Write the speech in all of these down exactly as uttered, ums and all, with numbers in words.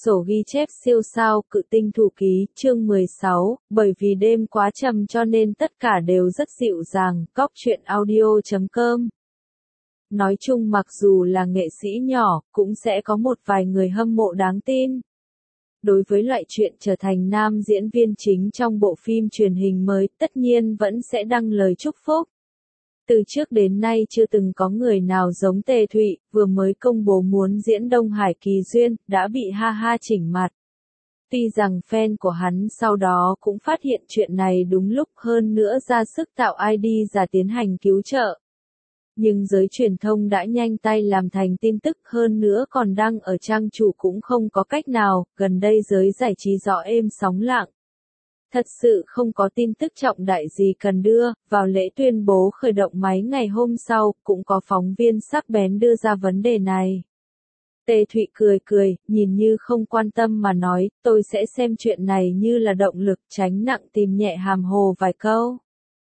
Sổ ghi chép siêu sao, Cự tinh thủ ký, chương mười sáu, bởi vì đêm quá trầm cho nên tất cả đều rất dịu dàng, cóc truyện audio chấm com. Nói chung mặc dù là nghệ sĩ nhỏ, cũng sẽ có một vài người hâm mộ đáng tin. Đối với loại chuyện trở thành nam diễn viên chính trong bộ phim truyền hình mới, tất nhiên vẫn sẽ đăng lời chúc phúc. Từ trước đến nay chưa từng có người nào giống Tề Thụy, vừa mới công bố muốn diễn Đông Hải Kỳ Duyên, đã bị ha ha chỉnh mặt. Tuy rằng fan của hắn sau đó cũng phát hiện chuyện này đúng lúc, hơn nữa ra sức tạo i đê giả tiến hành cứu trợ. Nhưng giới truyền thông đã nhanh tay làm thành tin tức, hơn nữa còn đăng ở trang chủ cũng không có cách nào, gần đây giới giải trí rõ êm sóng lặng. Thật sự không có tin tức trọng đại gì cần đưa, vào lễ tuyên bố khởi động máy ngày hôm sau, cũng có phóng viên sắc bén đưa ra vấn đề này. Tề Thụy cười cười, nhìn như không quan tâm mà nói, tôi sẽ xem chuyện này như là động lực, tránh nặng tìm nhẹ hàm hồ vài câu.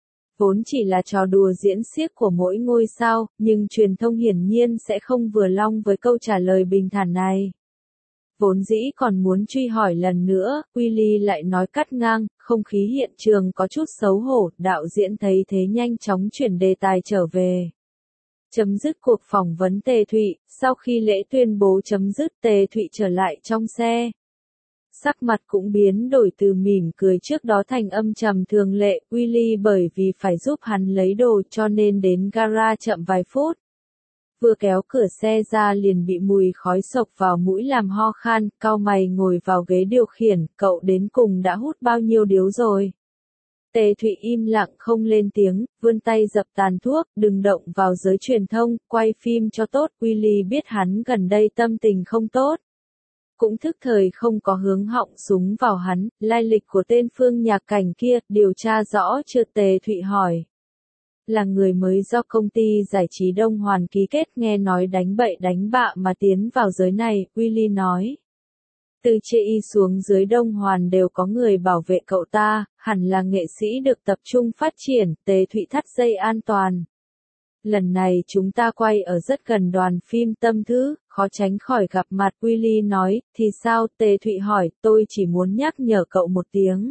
Vốn chỉ là trò đùa diễn xiếc của mỗi ngôi sao, nhưng truyền thông hiển nhiên sẽ không vừa lòng với câu trả lời bình thản này. Vốn dĩ còn muốn truy hỏi lần nữa, Willy lại nói cắt ngang, không khí hiện trường có chút xấu hổ, đạo diễn thấy thế nhanh chóng chuyển đề tài trở về. Chấm dứt cuộc phỏng vấn Tề Thụy, sau khi lễ tuyên bố chấm dứt, Tề Thụy trở lại trong xe. Sắc mặt cũng biến đổi từ mỉm cười trước đó thành âm trầm thường lệ, Willy bởi vì phải giúp hắn lấy đồ cho nên đến gara chậm vài phút. Vừa kéo cửa xe ra liền bị mùi khói sộc vào mũi làm ho khan, cau mày ngồi vào ghế điều khiển, cậu đến cùng đã hút bao nhiêu điếu rồi. Tề Thụy im lặng không lên tiếng, vươn tay dập tàn thuốc, đừng động vào giới truyền thông, quay phim cho tốt, Willy biết hắn gần đây tâm tình không tốt. Cũng thức thời không có hướng họng súng vào hắn, lai lịch của tên Phương Nhạc Cảnh kia, điều tra rõ chưa? Tề Thụy hỏi. Là người mới do công ty giải trí Đông Hoàn ký kết, nghe nói đánh bậy đánh bạ mà tiến vào giới này, Willy nói. Từ chê y xuống dưới Đông Hoàn đều có người bảo vệ cậu ta, hẳn là nghệ sĩ được tập trung phát triển, Tề Thụy thắt dây an toàn. Lần này chúng ta quay ở rất gần đoàn phim Tâm Thứ, khó tránh khỏi gặp mặt, Willy nói, thì sao? Tề Thụy hỏi, tôi chỉ muốn nhắc nhở cậu một tiếng.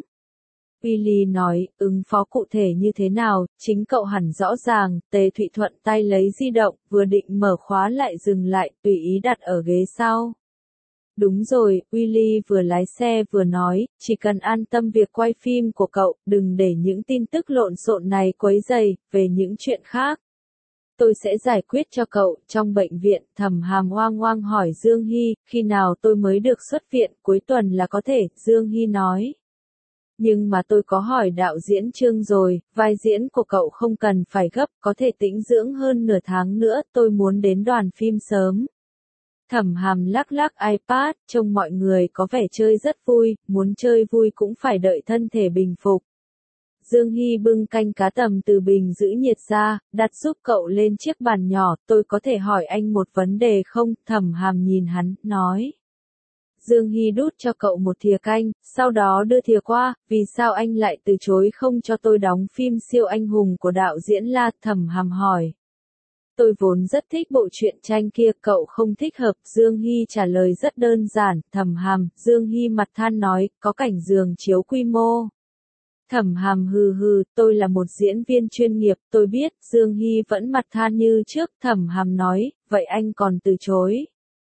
Willy nói, ứng phó cụ thể như thế nào, chính cậu hẳn rõ ràng. Tề Thụy thuận tay lấy di động, vừa định mở khóa lại dừng lại, tùy ý đặt ở ghế sau. Đúng rồi, Willy vừa lái xe vừa nói, chỉ cần an tâm việc quay phim của cậu, đừng để những tin tức lộn xộn này quấy rầy, về những chuyện khác. Tôi sẽ giải quyết cho cậu. Trong bệnh viện, Thẩm Hàm oang oang hỏi Dương Hy, khi nào tôi mới được xuất viện? Cuối tuần là có thể, Dương Hy nói. Nhưng mà tôi có hỏi đạo diễn Trương rồi, vai diễn của cậu không cần phải gấp, có thể tĩnh dưỡng hơn nửa tháng nữa, tôi muốn đến đoàn phim sớm. Thẩm Hàm lắc lắc iPad, trông mọi người có vẻ chơi rất vui, muốn chơi vui cũng phải đợi thân thể bình phục. Dương Hy bưng canh cá tầm từ bình giữ nhiệt ra, đặt giúp cậu lên chiếc bàn nhỏ, tôi có thể hỏi anh một vấn đề không? Thẩm Hàm nhìn hắn, nói. Dương Hy đút cho cậu một thìa canh, sau đó đưa thìa qua, vì sao anh lại từ chối không cho tôi đóng phim siêu anh hùng của đạo diễn La? Thẩm Hàm hỏi. Tôi vốn rất thích bộ truyện tranh kia, cậu không thích hợp, Dương Hy trả lời rất đơn giản. Thẩm Hàm, Dương Hy mặt than nói, có cảnh giường chiếu quy mô. Thẩm Hàm hừ hừ, tôi là một diễn viên chuyên nghiệp, tôi biết. Dương Hy vẫn mặt than như trước. Thẩm Hàm nói, vậy anh còn từ chối.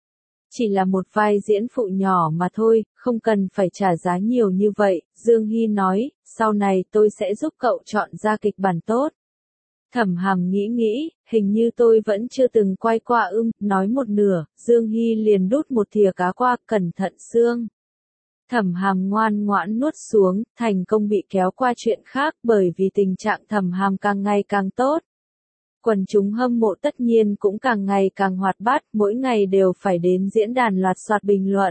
Chỉ là một vai diễn phụ nhỏ mà thôi, không cần phải trả giá nhiều như vậy. Dương Hy nói, sau này tôi sẽ giúp cậu chọn ra kịch bản tốt. Thẩm Hàm nghĩ nghĩ, hình như tôi vẫn chưa từng quay qua ưng, nói một nửa, Dương Hy liền đút một thìa cá qua, cẩn thận xương. Thẩm Hàm ngoan ngoãn nuốt xuống, thành công bị kéo qua chuyện khác, bởi vì tình trạng Thẩm Hàm càng ngày càng tốt. Quần chúng hâm mộ tất nhiên cũng càng ngày càng hoạt bát, mỗi ngày đều phải đến diễn đàn loạt soạt bình luận.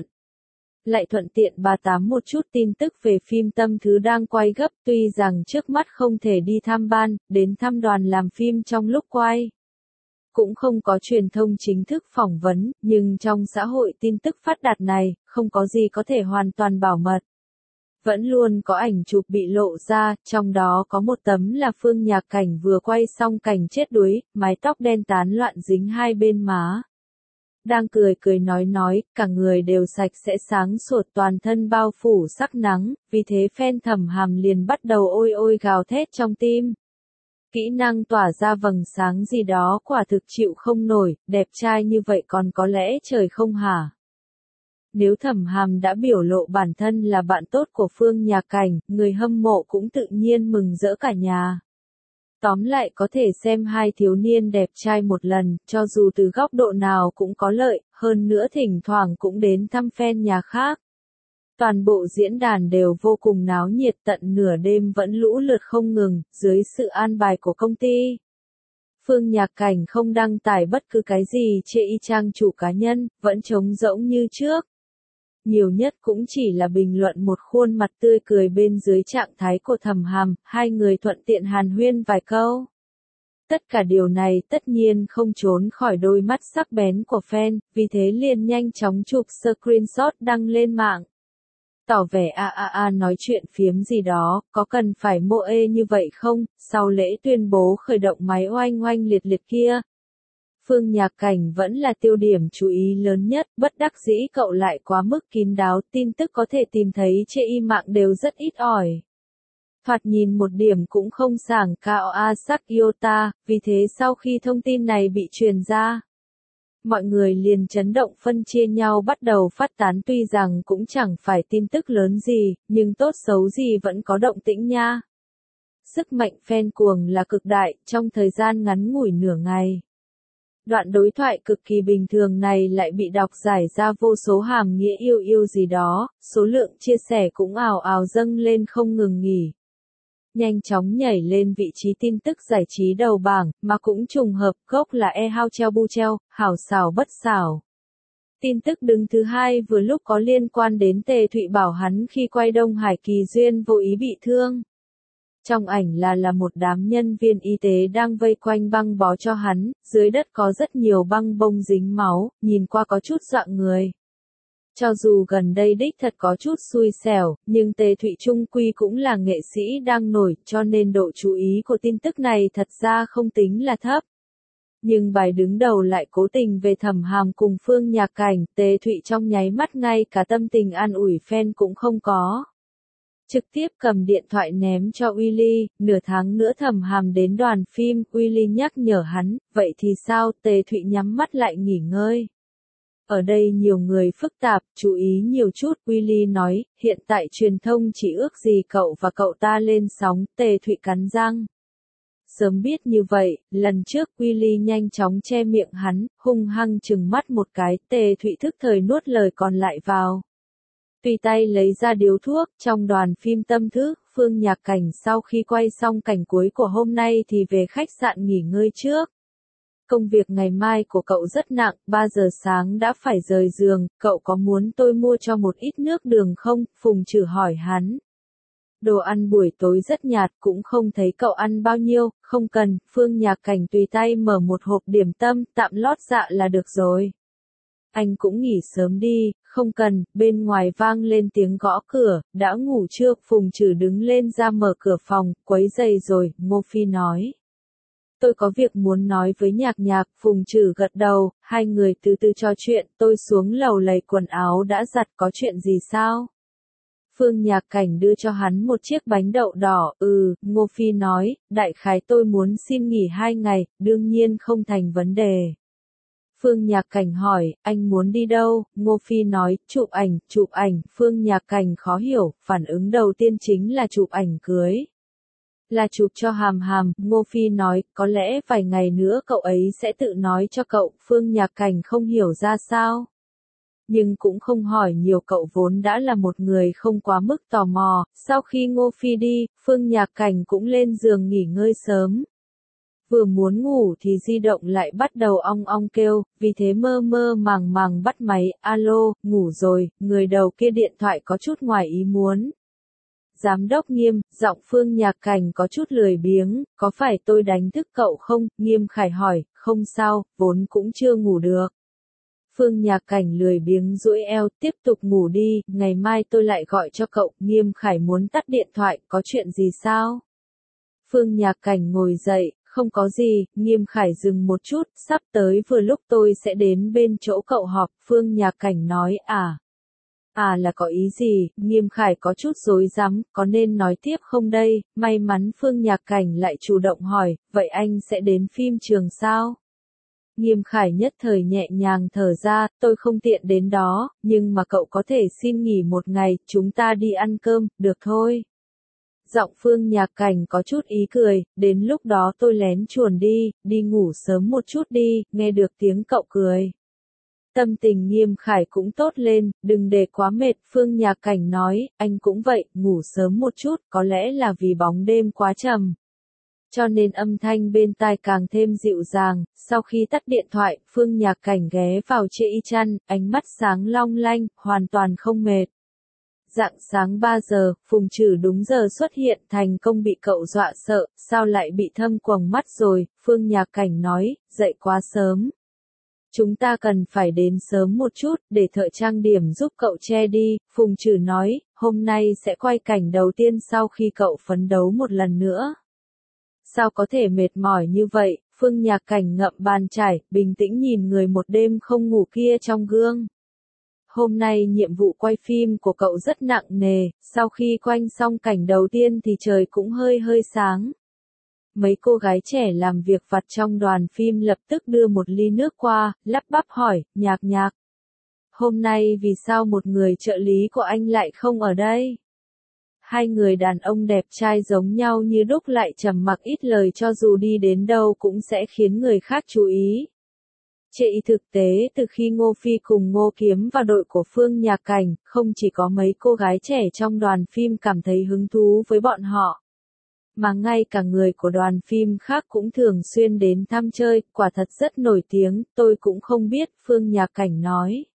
Lại thuận tiện bà tám một chút tin tức về phim Tâm Thứ đang quay gấp, tuy rằng trước mắt không thể đi thăm ban, đến thăm đoàn làm phim trong lúc quay. Cũng không có truyền thông chính thức phỏng vấn, nhưng trong xã hội tin tức phát đạt này, không có gì có thể hoàn toàn bảo mật. Vẫn luôn có ảnh chụp bị lộ ra, trong đó có một tấm là Phương Nhạc Cảnh vừa quay xong cảnh chết đuối, mái tóc đen tán loạn dính hai bên má. Đang cười cười nói nói, cả người đều sạch sẽ sáng sủa toàn thân bao phủ sắc nắng, vì thế fan Thẩm Hàm liền bắt đầu ôi ôi gào thét trong tim. Kỹ năng tỏa ra vầng sáng gì đó quả thực chịu không nổi, đẹp trai như vậy còn có lẽ trời không hả? Nếu Thẩm Hàm đã biểu lộ bản thân là bạn tốt của Phương Nhạc Cảnh, người hâm mộ cũng tự nhiên mừng rỡ cả nhà. Tóm lại có thể xem hai thiếu niên đẹp trai một lần, cho dù từ góc độ nào cũng có lợi, hơn nữa thỉnh thoảng cũng đến thăm fan nhà khác. Toàn bộ diễn đàn đều vô cùng náo nhiệt, tận nửa đêm vẫn lũ lượt không ngừng, dưới sự an bài của công ty. Phương Nhạc Cảnh không đăng tải bất cứ cái gì trên trang chủ cá nhân, vẫn trống rỗng như trước. Nhiều nhất cũng chỉ là bình luận một khuôn mặt tươi cười bên dưới trạng thái của Thẩm Hàm, hai người thuận tiện hàn huyên vài câu. Tất cả điều này tất nhiên không trốn khỏi đôi mắt sắc bén của fan, vì thế liền nhanh chóng chụp screenshot đăng lên mạng. Tỏ vẻ a a a nói chuyện phiếm gì đó, có cần phải mô ê như vậy không, sau lễ tuyên bố khởi động máy oanh oanh liệt liệt kia. Phương Nhạc Cảnh vẫn là tiêu điểm chú ý lớn nhất, bất đắc dĩ cậu lại quá mức kín đáo, tin tức có thể tìm thấy trên y mạng đều rất ít ỏi. Thoạt nhìn một điểm cũng không sảng cao a sắc iota, vì thế sau khi thông tin này bị truyền ra, mọi người liền chấn động phân chia nhau bắt đầu phát tán, tuy rằng cũng chẳng phải tin tức lớn gì, nhưng tốt xấu gì vẫn có động tĩnh nha. Sức mạnh fan cuồng là cực đại, trong thời gian ngắn ngủi nửa ngày. Đoạn đối thoại cực kỳ bình thường này lại bị đọc giải ra vô số hàm nghĩa yêu yêu gì đó, số lượng chia sẻ cũng ào ào dâng lên không ngừng nghỉ. Nhanh chóng nhảy lên vị trí tin tức giải trí đầu bảng, mà cũng trùng hợp, gốc là e hao treo bu treo, hảo xảo bất xảo. Tin tức đứng thứ hai vừa lúc có liên quan đến Tề Thụy bảo hắn khi quay Đông Hải Kỳ Duyên vô ý bị thương. Trong ảnh là là một đám nhân viên y tế đang vây quanh băng bó cho hắn, dưới đất có rất nhiều băng bông dính máu, nhìn qua có chút dọa người. Cho dù gần đây đích thật có chút xui xẻo, nhưng Tề Thụy chung quy cũng là nghệ sĩ đang nổi, cho nên độ chú ý của tin tức này thật ra không tính là thấp. Nhưng bài đứng đầu lại cố tình về Thẩm Hàm cùng Phương Nhạc Cảnh, Tề Thụy trong nháy mắt ngay cả tâm tình an ủi fan cũng không có. Trực tiếp cầm điện thoại ném cho Willy, nửa tháng nữa Thẩm Hàm đến đoàn phim, Willy nhắc nhở hắn, vậy thì sao, Tề Thụy nhắm mắt lại nghỉ ngơi. Ở đây nhiều người phức tạp, chú ý nhiều chút, Willy nói, hiện tại truyền thông chỉ ước gì cậu và cậu ta lên sóng, Tề Thụy cắn răng. Sớm biết như vậy, lần trước Willy nhanh chóng che miệng hắn, hung hăng trừng mắt một cái, Tề Thụy thức thời nuốt lời còn lại vào. Tùy tay lấy ra điếu thuốc, trong đoàn phim tâm thức, Phương Nhạc Cảnh sau khi quay xong cảnh cuối của hôm nay thì về khách sạn nghỉ ngơi trước. Công việc ngày mai của cậu rất nặng, ba giờ sáng đã phải rời giường, cậu có muốn tôi mua cho một ít nước đường không? Phùng Trử hỏi hắn. Đồ ăn buổi tối rất nhạt, cũng không thấy cậu ăn bao nhiêu, không cần, Phương Nhạc Cảnh tùy tay mở một hộp điểm tâm, tạm lót dạ là được rồi. Anh cũng nghỉ sớm đi, không cần, bên ngoài vang lên tiếng gõ cửa, đã ngủ chưa? Phùng Trử đứng lên ra mở cửa phòng, quấy giày rồi, Ngô Phi nói. Tôi có việc muốn nói với Nhạc Nhạc, Phùng Trử gật đầu, hai người từ từ trò chuyện, tôi xuống lầu lấy quần áo đã giặt, có chuyện gì sao? Phương Nhạc Cảnh đưa cho hắn một chiếc bánh đậu đỏ, ừ, Ngô Phi nói, đại khái tôi muốn xin nghỉ hai ngày, đương nhiên không thành vấn đề. Phương Nhạc Cảnh hỏi, anh muốn đi đâu? Ngô Phi nói, chụp ảnh, chụp ảnh, Phương Nhạc Cảnh khó hiểu, phản ứng đầu tiên chính là chụp ảnh cưới. Là chụp cho Hàm Hàm, Ngô Phi nói, có lẽ vài ngày nữa cậu ấy sẽ tự nói cho cậu, Phương Nhạc Cảnh không hiểu ra sao. Nhưng cũng không hỏi nhiều, cậu vốn đã là một người không quá mức tò mò, sau khi Ngô Phi đi, Phương Nhạc Cảnh cũng lên giường nghỉ ngơi sớm. Vừa muốn ngủ thì di động lại bắt đầu ong ong kêu, vì thế mơ mơ màng màng bắt máy, alo, ngủ rồi, người đầu kia điện thoại có chút ngoài ý muốn. Giám đốc Nghiêm, giọng Phương Nhạc Cảnh có chút lười biếng, có phải tôi đánh thức cậu không? Nghiêm Khải hỏi, không sao, vốn cũng chưa ngủ được. Phương Nhạc Cảnh lười biếng duỗi eo, tiếp tục ngủ đi, ngày mai tôi lại gọi cho cậu. Nghiêm Khải muốn tắt điện thoại, có chuyện gì sao? Phương Nhạc Cảnh ngồi dậy, Không có gì, Nghiêm Khải dừng một chút, sắp tới vừa lúc tôi sẽ đến bên chỗ cậu họp, Phương Nhạc Cảnh nói, à. À là có ý gì, Nghiêm Khải có chút rối rắm, có nên nói tiếp không đây, may mắn Phương Nhạc Cảnh lại chủ động hỏi, vậy anh sẽ đến phim trường sao? Nghiêm Khải nhất thời nhẹ nhàng thở ra, tôi không tiện đến đó, nhưng mà cậu có thể xin nghỉ một ngày, chúng ta đi ăn cơm, được thôi. Giọng Phương Nhạc Cảnh có chút ý cười, đến lúc đó tôi lén chuồn đi, đi ngủ sớm một chút đi, nghe được tiếng cậu cười. Tâm tình Nghiêm Khải cũng tốt lên, đừng để quá mệt, Phương Nhạc Cảnh nói, anh cũng vậy, ngủ sớm một chút, có lẽ là vì bóng đêm quá trầm. Cho nên âm thanh bên tai càng thêm dịu dàng, sau khi tắt điện thoại, Phương Nhạc Cảnh ghé vào chệ y chăn, ánh mắt sáng long lanh, hoàn toàn không mệt. Rạng sáng ba giờ, Phùng Trử đúng giờ xuất hiện, thành công bị cậu dọa sợ, sao lại bị thâm quầng mắt rồi, Phương Nhạc Cảnh nói, dậy quá sớm. Chúng ta cần phải đến sớm một chút, để thợ trang điểm giúp cậu che đi, Phùng Trử nói, hôm nay sẽ quay cảnh đầu tiên sau khi cậu phấn đấu một lần nữa. Sao có thể mệt mỏi như vậy, Phương Nhạc Cảnh ngậm bàn chải, bình tĩnh nhìn người một đêm không ngủ kia trong gương. Hôm nay nhiệm vụ quay phim của cậu rất nặng nề, sau khi quay xong cảnh đầu tiên thì trời cũng hơi hơi sáng. Mấy cô gái trẻ làm việc vặt trong đoàn phim lập tức đưa một ly nước qua, lắp bắp hỏi, Nhạc Nhạc. Hôm nay vì sao một người trợ lý của anh lại không ở đây? Hai người đàn ông đẹp trai giống nhau như đúc lại trầm mặc ít lời cho dù đi đến đâu cũng sẽ khiến người khác chú ý. Chệ y thực tế từ khi Ngô Phi cùng Ngô Kiếm vào đội của Phương Nhạc Cảnh, không chỉ có mấy cô gái trẻ trong đoàn phim cảm thấy hứng thú với bọn họ. Mà ngay cả người của đoàn phim khác cũng thường xuyên đến thăm chơi, quả thật rất nổi tiếng, tôi cũng không biết, Phương Nhạc Cảnh nói.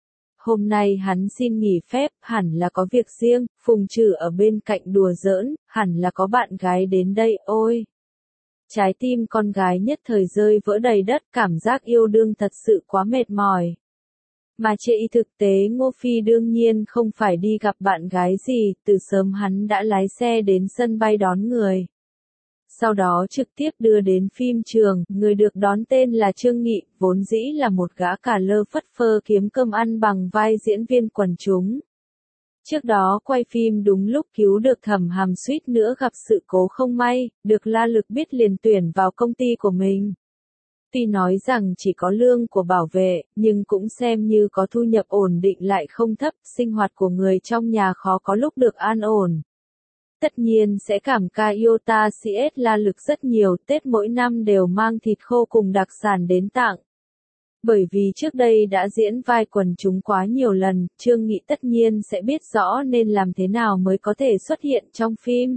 Hôm nay hắn xin nghỉ phép, hẳn là có việc riêng, Phùng Trử ở bên cạnh đùa giỡn, hẳn là có bạn gái đến đây, ôi. Trái tim con gái nhất thời rơi vỡ đầy đất, cảm giác yêu đương thật sự quá mệt mỏi. Mà chệ y thực tế Ngô Phi đương nhiên không phải đi gặp bạn gái gì, từ sớm hắn đã lái xe đến sân bay đón người. Sau đó trực tiếp đưa đến phim trường, người được đón tên là Trương Nghị, vốn dĩ là một gã cà lơ phất phơ kiếm cơm ăn bằng vai diễn viên quần chúng. Trước đó quay phim đúng lúc cứu được Thẩm Hàm suýt nữa gặp sự cố không may, được La Lực biết liền tuyển vào công ty của mình. Tuy nói rằng chỉ có lương của bảo vệ, nhưng cũng xem như có thu nhập ổn định lại không thấp, sinh hoạt của người trong nhà khó có lúc được an ổn. Tất nhiên sẽ cảm ca Iota xê ét La Lực rất nhiều, Tết mỗi năm đều mang thịt khô cùng đặc sản đến tặng. Bởi vì trước đây đã diễn vai quần chúng quá nhiều lần, Trương Nghị tất nhiên sẽ biết rõ nên làm thế nào mới có thể xuất hiện trong phim.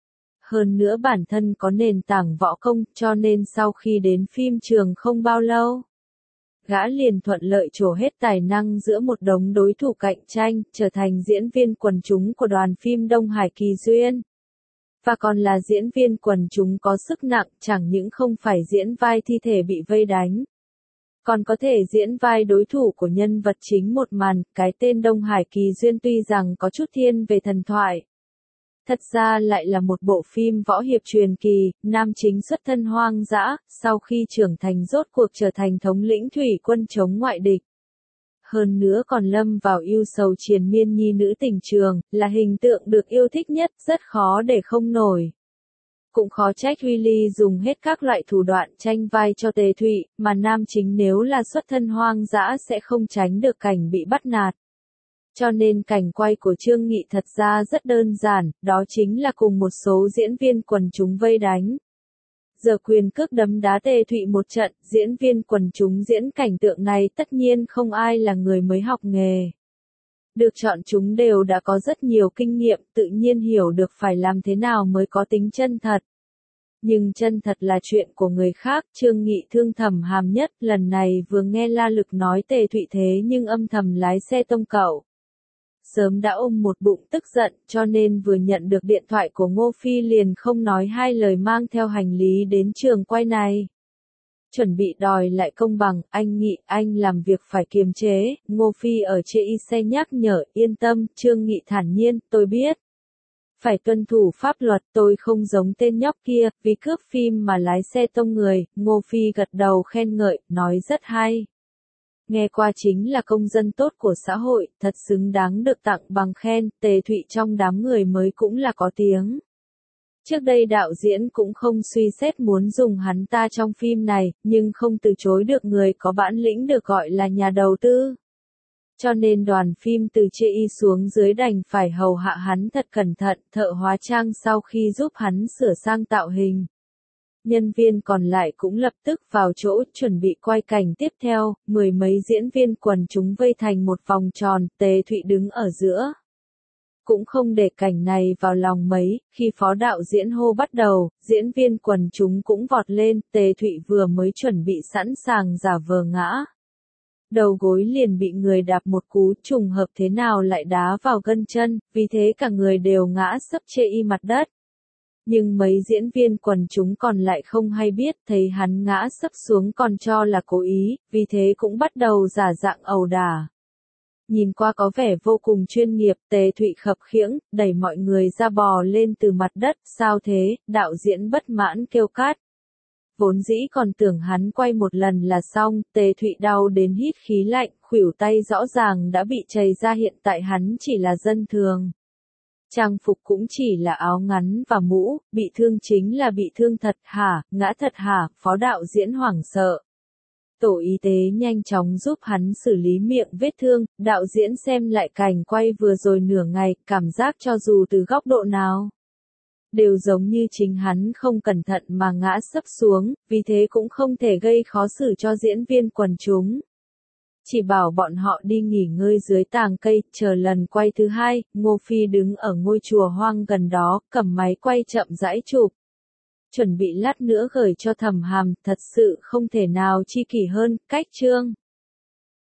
Hơn nữa bản thân có nền tảng võ công, cho nên sau khi đến phim trường không bao lâu, gã liền thuận lợi trổ hết tài năng giữa một đống đối thủ cạnh tranh, trở thành diễn viên quần chúng của đoàn phim Đông Hải Kỳ Duyên. Và còn là diễn viên quần chúng có sức nặng, chẳng những không phải diễn vai thi thể bị vây đánh, còn có thể diễn vai đối thủ của nhân vật chính một màn. Cái tên Đông Hải Kỳ Duyên tuy rằng có chút thiên về thần thoại, thật ra lại là một bộ phim võ hiệp truyền kỳ, nam chính xuất thân hoang dã, sau khi trưởng thành rốt cuộc trở thành thống lĩnh thủy quân chống ngoại địch. Hơn nữa còn lâm vào yêu sầu triền miên nhi nữ tình trường, là hình tượng được yêu thích nhất, rất khó để không nổi. Cũng khó trách Huy Ly dùng hết các loại thủ đoạn tranh vai cho Tề Thụy, mà nam chính nếu là xuất thân hoang dã sẽ không tránh được cảnh bị bắt nạt. Cho nên cảnh quay của Trương Nghị thật ra rất đơn giản, đó chính là cùng một số diễn viên quần chúng vây đánh. Giờ quyền cước đấm đá Tề Thụy một trận, diễn viên quần chúng diễn cảnh tượng này tất nhiên không ai là người mới học nghề. Được chọn chúng đều đã có rất nhiều kinh nghiệm, tự nhiên hiểu được phải làm thế nào mới có tính chân thật. Nhưng chân thật là chuyện của người khác, Trương Nghị thương Thẩm Hàm nhất, lần này vừa nghe La Lực nói Tề Thụy thế nhưng âm thầm lái xe tông cậu. Sớm đã ôm một bụng tức giận, cho nên vừa nhận được điện thoại của Ngô Phi liền không nói hai lời mang theo hành lý đến trường quay này. Chuẩn bị đòi lại công bằng, anh Nghị, anh làm việc phải kiềm chế, Ngô Phi ở chệ y xe nhắc nhở, yên tâm, Trương Nghị thản nhiên, tôi biết. phải tuân thủ pháp luật, tôi không giống tên nhóc kia, vì cướp phim mà lái xe tông người. Ngô Phi gật đầu khen ngợi, nói rất hay. Nghe qua chính là công dân tốt của xã hội, thật xứng đáng được tặng bằng khen. Tề Thụy trong đám người mới cũng là có tiếng. Trước đây đạo diễn cũng không suy xét muốn dùng hắn ta trong phim này, nhưng không từ chối được người có bản lĩnh được gọi là nhà đầu tư. Cho nên đoàn phim từ chê y xuống dưới đành phải hầu hạ hắn thật cẩn thận, thợ hóa trang sau khi giúp hắn sửa sang tạo hình. Nhân viên còn lại cũng lập tức vào chỗ chuẩn bị quay cảnh tiếp theo, mười mấy diễn viên quần chúng vây thành một vòng tròn, Tề Thụy đứng ở giữa. Cũng không để cảnh này vào lòng mấy, khi phó đạo diễn hô bắt đầu, diễn viên quần chúng cũng vọt lên, Tề Thụy vừa mới chuẩn bị sẵn sàng giả vờ ngã. Đầu gối liền bị người đạp một cú, trùng hợp thế nào lại đá vào gân chân, vì thế cả người đều ngã sấp chê y mặt đất. Nhưng mấy diễn viên quần chúng còn lại không hay biết, thấy hắn ngã sấp xuống còn cho là cố ý, vì thế cũng bắt đầu giả dạng ẩu đả. Nhìn qua có vẻ vô cùng chuyên nghiệp, Tề Thụy khập khiễng, đẩy mọi người ra bò lên từ mặt đất, sao thế, đạo diễn bất mãn kêu cát. Vốn dĩ còn tưởng hắn quay một lần là xong, Tề Thụy đau đến hít khí lạnh, khuỷu tay rõ ràng đã bị chày ra, hiện tại hắn chỉ là dân thường. Trang phục cũng chỉ là áo ngắn và mũ, bị thương chính là bị thương thật hả, ngã thật hả, phó đạo diễn hoảng sợ. Tổ y tế nhanh chóng giúp hắn xử lý miệng vết thương, đạo diễn xem lại cảnh quay vừa rồi nửa ngày, cảm giác cho dù từ góc độ nào đều giống như chính hắn không cẩn thận mà ngã sấp xuống, vì thế cũng không thể gây khó xử cho diễn viên quần chúng. Chỉ bảo bọn họ đi nghỉ ngơi dưới tàng cây, chờ lần quay thứ hai. Ngô Phi đứng ở ngôi chùa hoang gần đó, cầm máy quay chậm rãi chụp. Chuẩn bị lát nữa gửi cho Thẩm Hàm, thật sự không thể nào chi kỷ hơn, cách chương.